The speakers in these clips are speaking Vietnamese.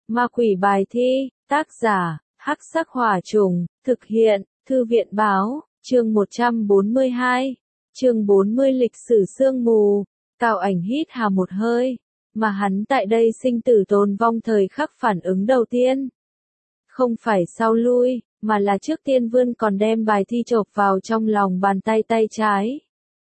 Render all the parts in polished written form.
Ma quỷ bài thi, tác giả, Hắc Sắc Hỏa Trùng, thực hiện, Thư viện báo, chương 142, chương 40 lịch sử sương mù. Cao Ảnh hít hà một hơi, mà hắn tại đây sinh tử tồn vong thời khắc phản ứng đầu tiên. Không phải sau lui, mà là trước tiên vươn còn đem bài thi chộp vào trong lòng bàn tay tay trái.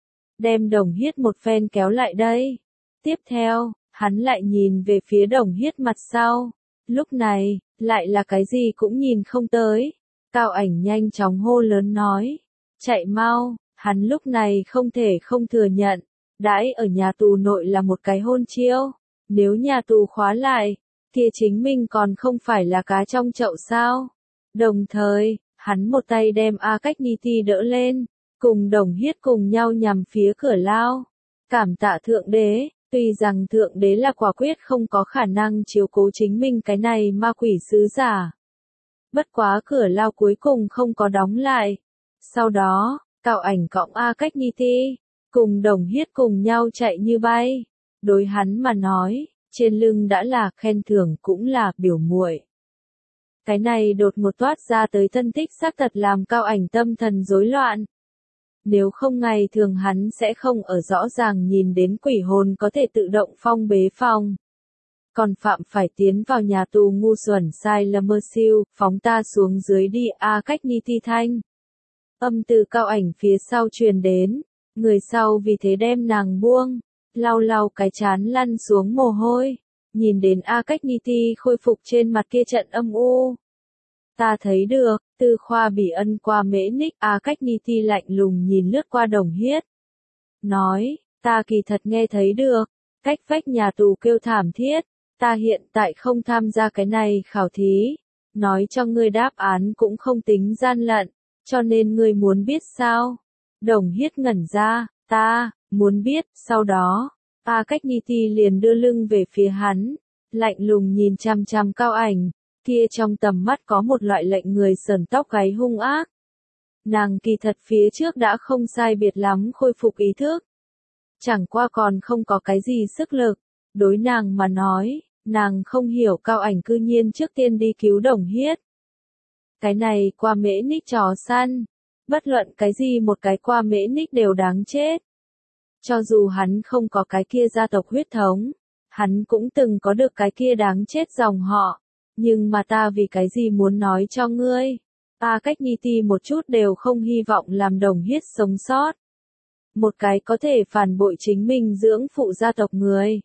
Đem Đồng Hiết một phen kéo lại đây. Tiếp theo, hắn lại nhìn về phía Đồng Hiết mặt sau. Lúc này, lại là cái gì cũng nhìn không tới. Cao Ảnh nhanh chóng hô lớn nói. Chạy mau, hắn lúc này không thể không thừa nhận. Đãi ở nhà tù nội là một cái hôn chiêu. Nếu nhà tù khóa lại, kia chính mình còn không phải là cá trong chậu sao. Đồng thời, hắn một tay đem A Cách Ni Ti đỡ lên, cùng Đồng Hiết cùng nhau nhằm phía cửa lao. Cảm tạ Thượng Đế, tuy rằng Thượng Đế là quả quyết không có khả năng chiếu cố chính mình cái này ma quỷ sứ giả. Bất quá cửa lao cuối cùng không có đóng lại. Sau đó, Cao Ảnh cõng A Cách Ni Ti, cùng Đồng Hiết cùng nhau chạy như bay. Đối hắn mà nói, trên lưng đã là khen thưởng cũng là biểu muội. Cái này đột ngột toát ra tới thân thích xác thật làm Cao Ảnh tâm thần rối loạn. Nếu không ngày thường hắn sẽ không ở rõ ràng nhìn đến quỷ hồn có thể tự động phong bế phòng. Còn phạm phải tiến vào nhà tù ngu xuẩn sai là mơ siêu, phóng ta xuống dưới đi A Cách Ni Ti thanh. Âm từ Cao Ảnh phía sau truyền đến, người sau vì thế đem nàng buông, lau lau cái chán lăn xuống mồ hôi, nhìn đến A Cách Ni Ti khôi phục trên mặt kia trận âm u. Ta thấy được, Tư Khoa Bỉ Ân qua Mễ Ních, A Cách Ni Ti lạnh lùng nhìn lướt qua Đồng Hiết. Nói, ta kỳ thật nghe thấy được, cách vách nhà tù kêu thảm thiết, ta hiện tại không tham gia cái này khảo thí, nói cho ngươi đáp án cũng không tính gian lận, cho nên ngươi muốn biết sao? Đồng Hiết ngẩn ra, ta, muốn biết, sau đó, A Cách Ni Ti liền đưa lưng về phía hắn, lạnh lùng nhìn chằm chằm Cao Ảnh. Kia trong tầm mắt có một loại lệnh người sờn tóc gáy hung ác. Nàng kỳ thật phía trước đã không sai biệt lắm khôi phục ý thức. Chẳng qua còn không có cái gì sức lực. Đối nàng mà nói, nàng không hiểu Cao Ảnh cư nhiên trước tiên đi cứu Đồng Hiết. Cái này qua Mễ Ních trò săn. Bất luận cái gì một cái qua Mễ Ních đều đáng chết. Cho dù hắn không có cái kia gia tộc huyết thống, hắn cũng từng có được cái kia đáng chết dòng họ. Nhưng mà ta vì cái gì muốn nói cho ngươi? A Cách Ni Ti một chút đều không hy vọng làm Đồng Hiết sống sót. Một cái có thể phản bội chính mình dưỡng phụ gia tộc người.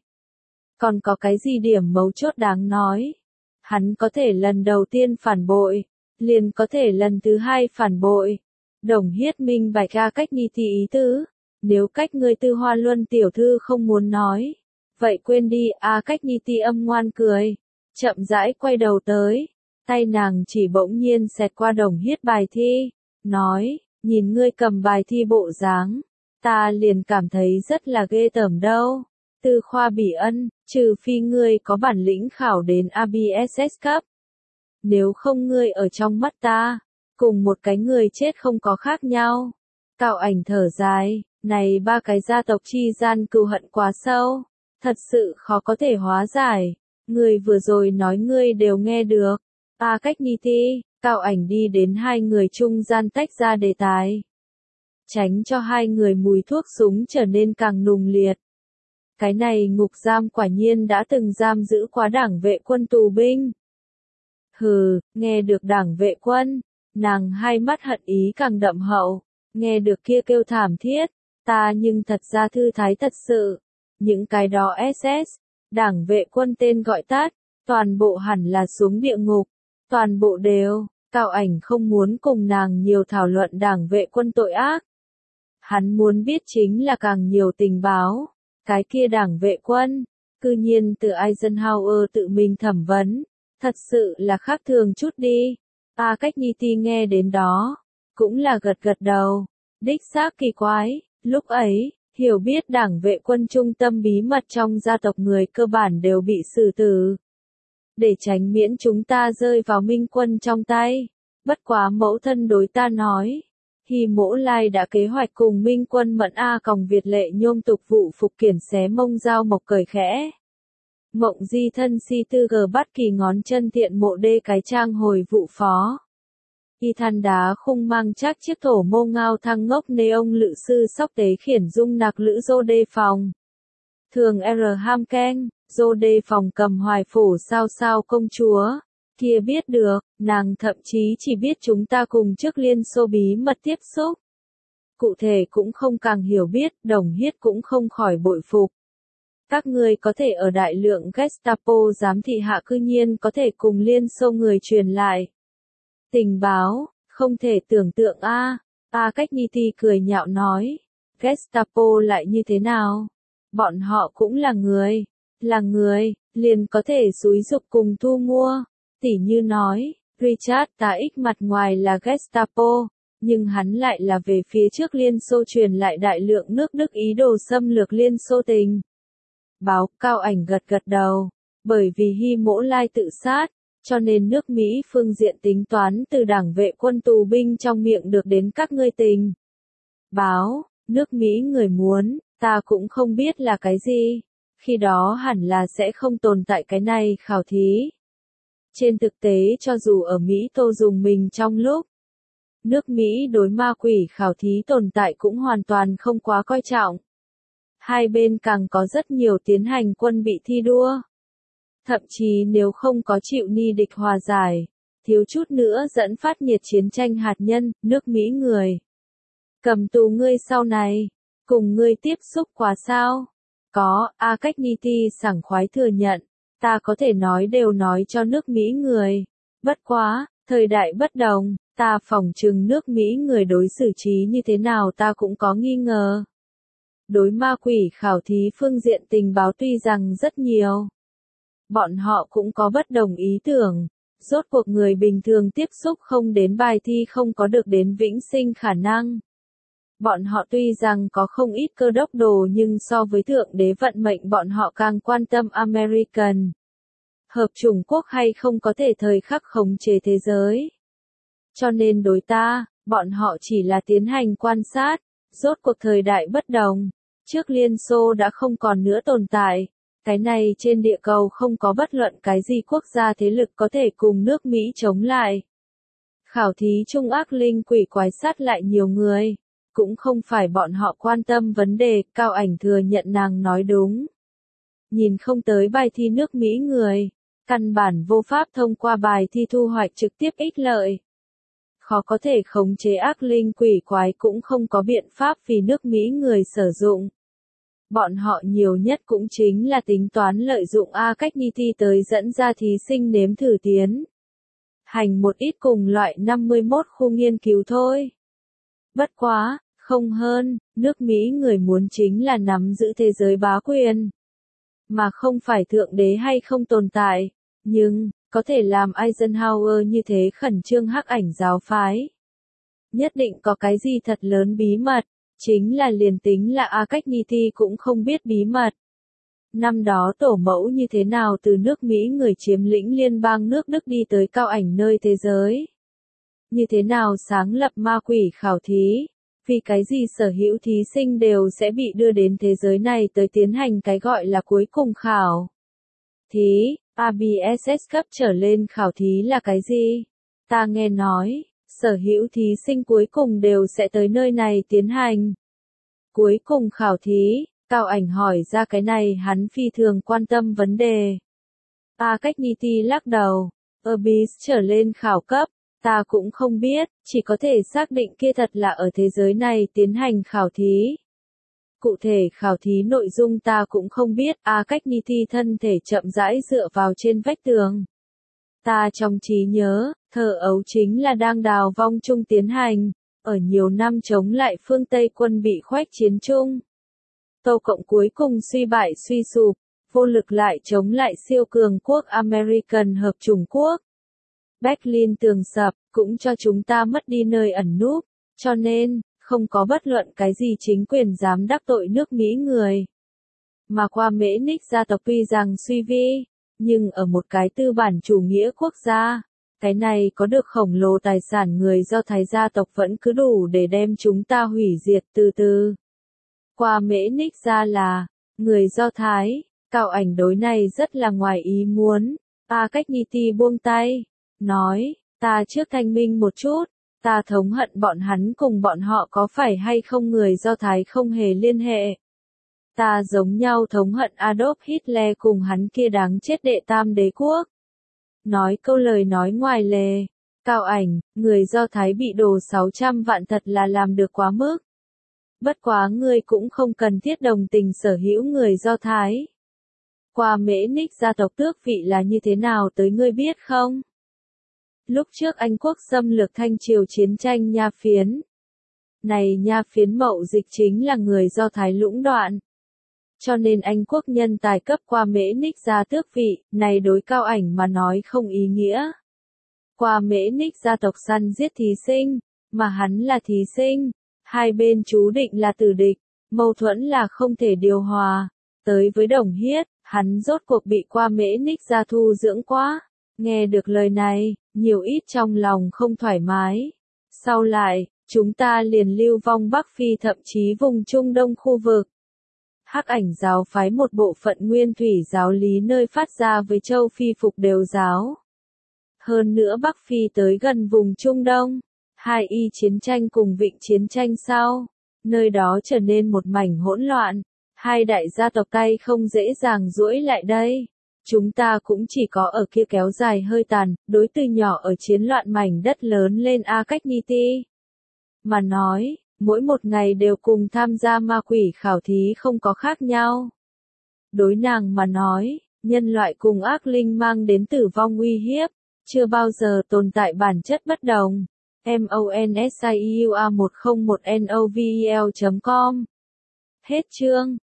Còn có cái gì điểm mấu chốt đáng nói? Hắn có thể lần đầu tiên phản bội, liền có thể lần thứ hai phản bội. Đồng Hiết minh bạch A Cách Ni Ti ý tứ. Nếu cách ngươi Tư Hoa Luân tiểu thư không muốn nói, vậy quên đi. A Cách Ni Ti âm ngoan cười. Chậm rãi quay đầu tới, tay nàng chỉ bỗng nhiên xẹt qua Đồng Hiết bài thi, nói, nhìn ngươi cầm bài thi bộ dáng, ta liền cảm thấy rất là ghê tởm đâu. Tư Khoa Bỉ Ân, trừ phi ngươi có bản lĩnh khảo đến ABSS cấp. Nếu không ngươi ở trong mắt ta, cùng một cái người chết không có khác nhau. Cao Ảnh thở dài, này ba cái gia tộc chi gian cừu hận quá sâu, thật sự khó có thể hóa giải. Người vừa rồi nói ngươi đều nghe được. A Cách Ni Ti, Cao Ảnh đi đến hai người trung gian tách ra đề tài. Tránh cho hai người mùi thuốc súng trở nên càng nùng liệt. Cái này ngục giam quả nhiên đã từng giam giữ quá Đảng Vệ Quân tù binh. Hừ, nghe được Đảng Vệ Quân, nàng hai mắt hận ý càng đậm hậu, nghe được kia kêu thảm thiết, ta nhưng thật ra thư thái thật sự. Những cái đó SS, Đảng Vệ Quân tên gọi tắt, toàn bộ hẳn là xuống địa ngục, toàn bộ đều. Cao Ảnh không muốn cùng nàng nhiều thảo luận Đảng Vệ Quân tội ác. Hắn muốn biết chính là càng nhiều tình báo, cái kia Đảng Vệ Quân, cư nhiên từ Eisenhower tự mình thẩm vấn, thật sự là khác thường chút đi. A Cách Ni Ti nghe đến đó, cũng là gật gật đầu, đích xác kỳ quái, lúc ấy. Hiểu biết Đảng Vệ Quân trung tâm bí mật trong gia tộc người cơ bản đều bị xử tử. Để tránh miễn chúng ta rơi vào Minh Quân trong tay. Bất quá mẫu thân đối ta nói. Hy Mỗ Lai đã kế hoạch cùng Minh Quân Mẫn A còng Việt lệ nhôm tục vụ phục kiển xé mông dao mộc cởi khẽ. Mộng di thân si tư g bắt kỳ ngón chân tiện mộ đê cái trang hồi vụ phó. Y than đá khung mang chắc chiếc thổ mô ngao thăng ngốc nê ông lự sư sóc tế khiển dung nặc lữ dô đê phòng. Thường R ham keng, dô đê phòng cầm hoài phổ sao sao công chúa. Kia biết được, nàng thậm chí chỉ biết chúng ta cùng trước Liên Xô bí mật tiếp xúc. Cụ thể cũng không càng hiểu biết, Đồng Hiết cũng không khỏi bội phục. Các ngươi có thể ở đại lượng Gestapo giám thị hạ cư nhiên có thể cùng Liên Xô người truyền lại. Tình báo, không thể tưởng tượng a. Cách Niti cười nhạo nói. Gestapo lại như thế nào? Bọn họ cũng là người, liền có thể xúi giục cùng thu mua. Tỉ như nói, Richard Taix mặt ngoài là Gestapo, nhưng hắn lại là về phía trước Liên Xô truyền lại đại lượng nước Đức ý đồ xâm lược Liên Xô tình. Báo Cao Ảnh gật gật đầu, bởi vì Hy Mỗ Lai tự sát, cho nên nước Mỹ phương diện tính toán từ đảng vệ quân tù binh trong miệng được đến các ngươi tình. Báo, nước Mỹ người muốn, ta cũng không biết là cái gì, khi đó hẳn là sẽ không tồn tại cái này khảo thí. Trên thực tế cho dù ở Mỹ Tô dùng mình trong lúc nước Mỹ đối ma quỷ khảo thí tồn tại cũng hoàn toàn không quá coi trọng. Hai bên càng có rất nhiều tiến hành quân bị thi đua. Thậm chí nếu không có chịu ni địch hòa giải, thiếu chút nữa dẫn phát nhiệt chiến tranh hạt nhân, nước Mỹ người. Cầm tù ngươi sau này, cùng ngươi tiếp xúc quá sao? Có, Cách Niti sảng khoái thừa nhận, ta có thể nói đều nói cho nước Mỹ người. Bất quá, thời đại bất đồng, ta phỏng chừng nước Mỹ người đối xử trí như thế nào ta cũng có nghi ngờ. Đối ma quỷ khảo thí phương diện tình báo tuy rằng rất nhiều. Bọn họ cũng có bất đồng ý tưởng, rốt cuộc người bình thường tiếp xúc không đến bài thi không có được đến vĩnh sinh khả năng. Bọn họ tuy rằng có không ít cơ đốc đồ nhưng so với thượng đế vận mệnh bọn họ càng quan tâm American. Hợp chủng quốc hay không có thể thời khắc khống chế thế giới. Cho nên đối ta, bọn họ chỉ là tiến hành quan sát, rốt cuộc thời đại bất đồng. Trước Liên Xô đã không còn nữa tồn tại. Cái này trên địa cầu không có bất luận cái gì quốc gia thế lực có thể cùng nước Mỹ chống lại. Khảo thí trung ác linh quỷ quái sát lại nhiều người. Cũng không phải bọn họ quan tâm vấn đề, Cao Ảnh thừa nhận nàng nói đúng. Nhìn không tới bài thi nước Mỹ người, căn bản vô pháp thông qua bài thi thu hoạch trực tiếp ích lợi. Khó có thể khống chế ác linh quỷ quái cũng không có biện pháp vì nước Mỹ người sử dụng. Bọn họ nhiều nhất cũng chính là tính toán lợi dụng cách Niti tới dẫn ra thí sinh nếm thử tiến hành một ít cùng loại 51 khu nghiên cứu thôi. Bất quá, không hơn, nước Mỹ người muốn chính là nắm giữ thế giới bá quyền. Mà không phải thượng đế hay không tồn tại, nhưng, có thể làm Eisenhower như thế khẩn trương hắc ảnh giáo phái. Nhất định có cái gì thật lớn bí mật, chính là liền tính là cách Niti cũng không biết bí mật. Năm đó tổ mẫu như thế nào từ nước Mỹ người chiếm lĩnh liên bang nước Đức đi tới Cao Ảnh nơi thế giới. Như thế nào sáng lập ma quỷ khảo thí, vì cái gì sở hữu thí sinh đều sẽ bị đưa đến thế giới này tới tiến hành cái gọi là cuối cùng khảo thí, ABSS cấp trở lên khảo thí là cái gì? Ta nghe nói, sở hữu thí sinh cuối cùng đều sẽ tới nơi này tiến hành cuối cùng khảo thí. Cao Ảnh hỏi ra cái này hắn phi thường quan tâm vấn đề. Cách Niti lắc đầu, ABS trở lên khảo cấp, ta cũng không biết, chỉ có thể xác định kia thật là ở thế giới này tiến hành khảo thí. Cụ thể khảo thí nội dung ta cũng không biết, cách Niti thân thể chậm rãi dựa vào trên vách tường. Ta trong trí nhớ, thơ ấu chính là đang đào vong chung tiến hành, ở nhiều năm chống lại phương Tây quân bị khoách chiến chung. Tô Cộng cuối cùng suy bại suy sụp, vô lực lại chống lại siêu cường quốc American hợp chủng quốc. Berlin tường sập, cũng cho chúng ta mất đi nơi ẩn núp, cho nên, không có bất luận cái gì chính quyền dám đắc tội nước Mỹ người. Mà qua Mễ Ních gia tộc tuy rằng suy vi, nhưng ở một cái tư bản chủ nghĩa quốc gia, cái này có được khổng lồ tài sản người Do Thái gia tộc vẫn cứ đủ để đem chúng ta hủy diệt từ từ. Qua Mễ Ních gia là người Do Thái, Cao ảnh đối này rất là ngoài ý muốn. A Cách Ni Ti buông tay, nói, ta trước thanh minh một chút, ta thống hận bọn hắn cùng bọn họ có phải hay không người Do Thái không hề liên hệ. Ta giống nhau thống hận Adolf Hitler cùng hắn kia đáng chết đệ tam đế quốc. Nói câu lời nói ngoài lề, Cao ảnh, người Do Thái bị đổ 600 vạn thật là làm được quá mức. Bất quá ngươi cũng không cần thiết đồng tình sở hữu người Do Thái. Qua Mễ Ních gia tộc tước vị là như thế nào tới ngươi biết không? Lúc trước Anh quốc xâm lược Thanh Triều chiến tranh Nha Phiến. Này Nha Phiến mậu dịch chính là người Do Thái lũng đoạn. Cho nên Anh quốc nhân tài cấp Qua Mễ Ních gia tước vị, này đối Cao ảnh mà nói không ý nghĩa. Qua Mễ Ních gia tộc săn giết thí sinh, mà hắn là thí sinh, hai bên chú định là tử địch, mâu thuẫn là không thể điều hòa. Tới với Đồng Hiết, hắn rốt cuộc bị Qua Mễ Ních gia thu dưỡng quá. Nghe được lời này, nhiều ít trong lòng không thoải mái. Sau lại, chúng ta liền lưu vong Bắc Phi thậm chí vùng Trung Đông khu vực. Hắc Ảnh giáo phái một bộ phận nguyên thủy giáo lý nơi phát ra với châu Phi phục đều giáo. Hơn nữa Bắc Phi tới gần vùng Trung Đông, hai y chiến tranh cùng Vịnh chiến tranh sau, nơi đó trở nên một mảnh hỗn loạn, hai đại gia tộc tay không dễ dàng duỗi lại đây. Chúng ta cũng chỉ có ở kia kéo dài hơi tàn, đối từ nhỏ ở chiến loạn mảnh đất lớn lên A Cách Ni Ti. Mà nói, mỗi một ngày đều cùng tham gia ma quỷ khảo thí không có khác nhau. Đối nàng mà nói, nhân loại cùng ác linh mang đến tử vong uy hiếp, chưa bao giờ tồn tại bản chất bất đồng. MONSIUA101NOVEL.com Hết chương.